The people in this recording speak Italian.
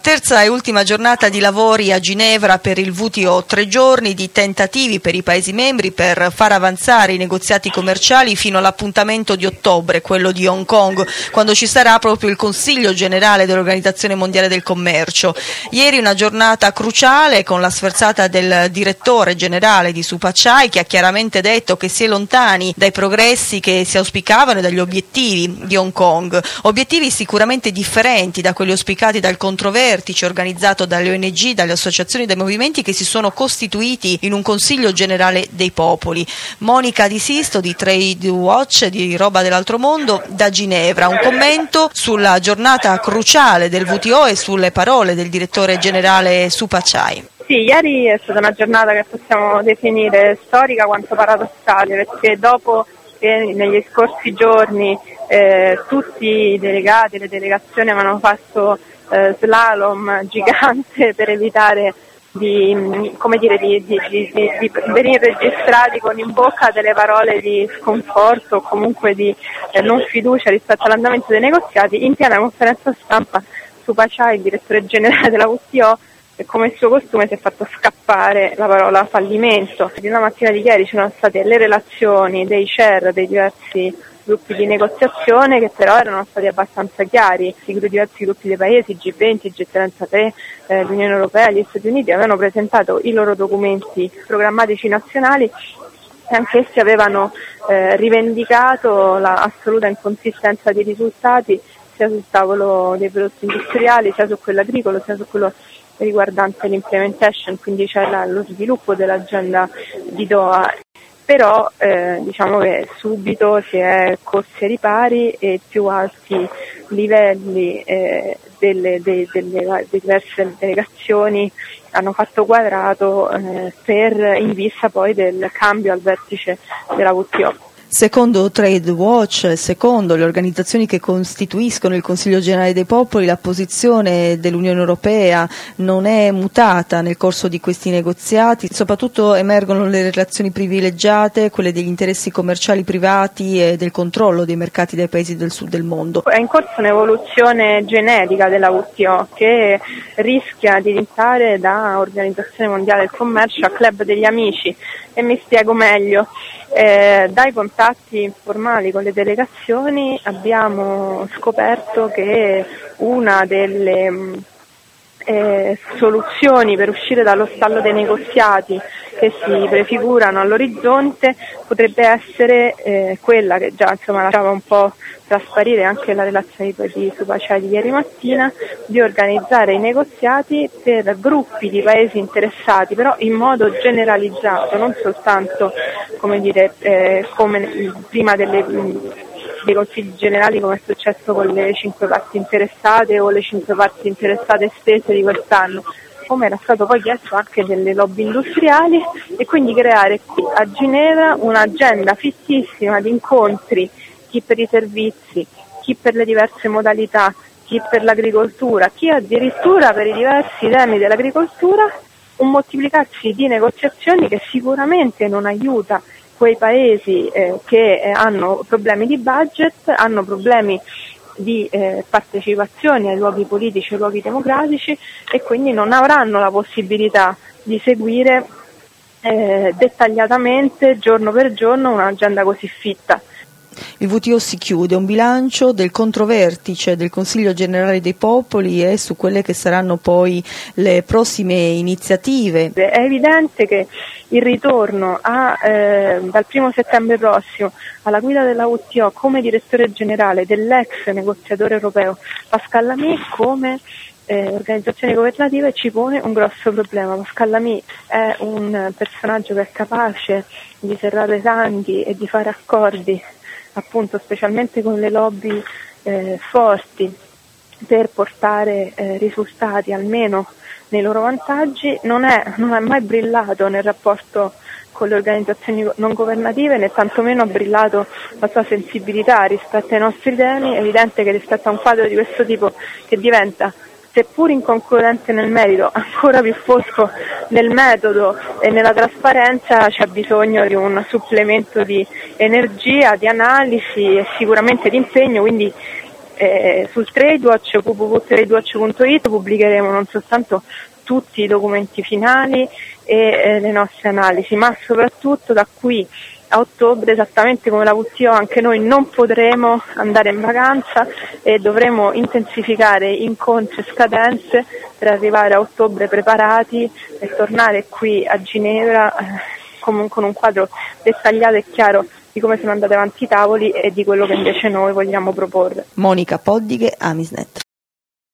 Terza e ultima giornata di lavori a Ginevra per il WTO, 3 giorni di tentativi per i Paesi membri per far avanzare i negoziati commerciali fino all'appuntamento di ottobre, quello di Hong Kong, quando ci sarà proprio il Consiglio generale dell'Organizzazione Mondiale del Commercio. Ieri una giornata cruciale con la sferzata del direttore generale di Supachai, che ha chiaramente detto che si è lontani dai progressi che si auspicavano e dagli obiettivi di Hong Kong, obiettivi sicuramente differenti da quelli auspicati dal controvertice organizzato dalle ONG, dalle associazioni, dai movimenti che si sono costituiti in un Consiglio generale dei popoli. Monica Di Sisto di Trade Watch, di Roba dell'altro mondo, da Ginevra. Un commento sulla giornata cruciale del WTO e sulle parole del direttore generale Supachai. Sì, ieri è stata una giornata che possiamo definire storica quanto paradossale, perché dopo che negli scorsi giorni tutti i delegati e le delegazioni avevano fatto slalom gigante per evitare di venire registrati con in bocca delle parole di sconforto o comunque di non fiducia rispetto all'andamento dei negoziati, in piena conferenza stampa Supachai, il direttore generale della WTO, e come il suo costume si è fatto scappare la parola fallimento. Nella mattina di ieri ci sono state le relazioni dei chair dei diversi gruppi di negoziazione, che però erano stati abbastanza chiari. I diversi gruppi dei paesi, G20, G33, l'Unione Europea e gli Stati Uniti, avevano presentato i loro documenti programmatici nazionali e anch'essi avevano rivendicato l'assoluta inconsistenza di risultati sia sul tavolo dei prodotti industriali, sia su quello agricolo, sia su quello riguardante l'implementation, quindi c'è lo sviluppo dell'agenda di Doha. Però diciamo che subito si è corsi ai ripari e i più alti livelli delle diverse delegazioni hanno fatto quadrato in vista poi del cambio al vertice della WTO. Secondo Trade Watch, secondo le organizzazioni che costituiscono il Consiglio generale dei popoli, la posizione dell'Unione Europea non è mutata nel corso di questi negoziati, soprattutto emergono le relazioni privilegiate, quelle degli interessi commerciali privati e del controllo dei mercati dai paesi del sud del mondo. È in corso un'evoluzione genetica della WTO che rischia di diventare da Organizzazione Mondiale del Commercio a club degli amici, e mi spiego meglio. Dai contatti informali con le delegazioni abbiamo scoperto che una delle soluzioni per uscire dallo stallo dei negoziati che si prefigurano all'orizzonte potrebbe essere quella che già lasciava un po' trasparire anche la relazione di Supachai di ieri mattina, di organizzare i negoziati per gruppi di paesi interessati, però in modo generalizzato, non soltanto come prima dei consigli generali, come è successo con le 5 parti interessate o le 5 parti interessate estese di quest'anno, come era stato poi chiesto anche delle lobby industriali, e quindi creare qui a Ginevra un'agenda fittissima di incontri, chi per i servizi, chi per le diverse modalità, chi per l'agricoltura, chi addirittura per i diversi temi dell'agricoltura, un moltiplicarsi di negoziazioni che sicuramente non aiuta quei paesi che hanno problemi di budget, hanno problemi di partecipazione ai luoghi politici, ai luoghi democratici, e quindi non avranno la possibilità di seguire dettagliatamente, giorno per giorno, un'agenda così fitta. Il WTO si chiude, un bilancio del controvertice del Consiglio generale dei popoli e su quelle che saranno poi le prossime iniziative. È evidente che il ritorno dal 1 settembre prossimo alla guida della WTO come direttore generale dell'ex negoziatore europeo Pascal Lamy come organizzazione governativa ci pone un grosso problema. Pascal Lamy è un personaggio che è capace di serrare i ranghi e di fare accordi, appunto specialmente con le lobby forti, per portare risultati almeno nei loro vantaggi. Non è mai brillato nel rapporto con le organizzazioni non governative, né tantomeno ha brillato la sua sensibilità rispetto ai nostri temi. È evidente che rispetto a un quadro di questo tipo, che diventa, seppur inconcludente nel merito, ancora più fosco nel metodo e nella trasparenza, c'è bisogno di un supplemento di energia, di analisi e sicuramente di impegno, quindi sul TradeWatch, www.tradewatch.it, pubblicheremo non soltanto tutti i documenti finali e le nostre analisi, ma soprattutto da qui a ottobre, esattamente come la WTO, anche noi non potremo andare in vacanza e dovremo intensificare incontri e scadenze per arrivare a ottobre preparati e tornare qui a Ginevra con un quadro dettagliato e chiaro di come sono andati avanti i tavoli e di quello che invece noi vogliamo proporre. Monica Poddighe, Amisnet.